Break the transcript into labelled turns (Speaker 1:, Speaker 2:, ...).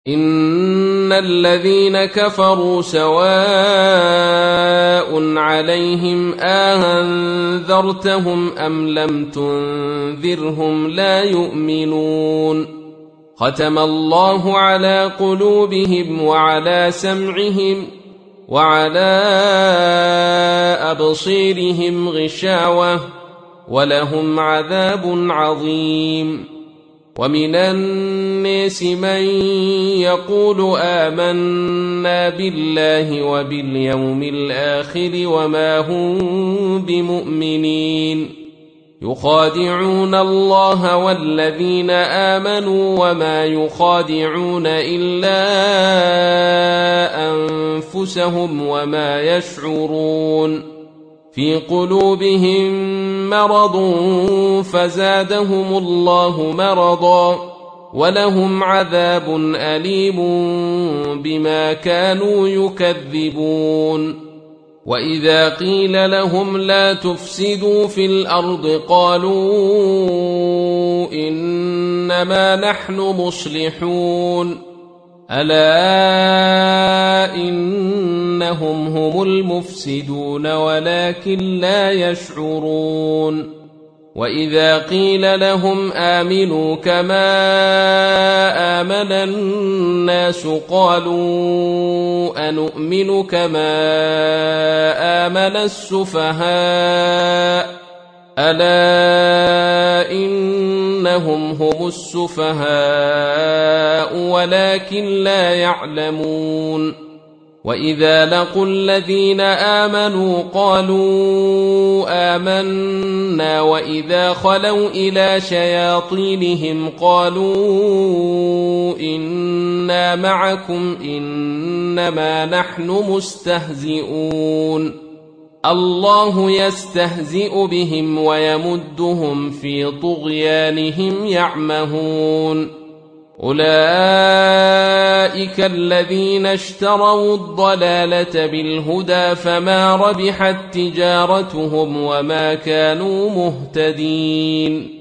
Speaker 1: إن الذين كفروا سواء عليهم أنذرتهم أم لم تنذرهم لا يؤمنون ختم الله على قلوبهم وعلى سمعهم وعلى أبصيرهم غشاوة ولهم عذاب عظيم ومن الناس من يقول آمنا بالله وباليوم الآخر وما هم بمؤمنين يخادعون الله والذين آمنوا وما يخادعون إلا أنفسهم وما يشعرون في قلوبهم مرض فزادهم الله مرضا ولهم عذاب أليم بما كانوا يكذبون وإذا قيل لهم لا تفسدوا في الأرض قالوا إنما نحن مصلحون ألا إنهم هم المفسدون ولكن لا يشعرون وإذا قيل لهم آمنوا كما آمن الناس قالوا أنؤمن كما آمن السفهاء ألا إنهم هم السفهاء ولكن لا يعلمون وإذا لقوا الذين آمنوا قالوا آمنا وإذا خلوا إلى شياطينهم قالوا إنا معكم إنما نحن مستهزئون الله يستهزئ بهم ويمدهم في طغيانهم يعمهون أولئك الذين اشتروا الضلالة بالهدى فما ربحت تجارتهم وما كانوا مهتدين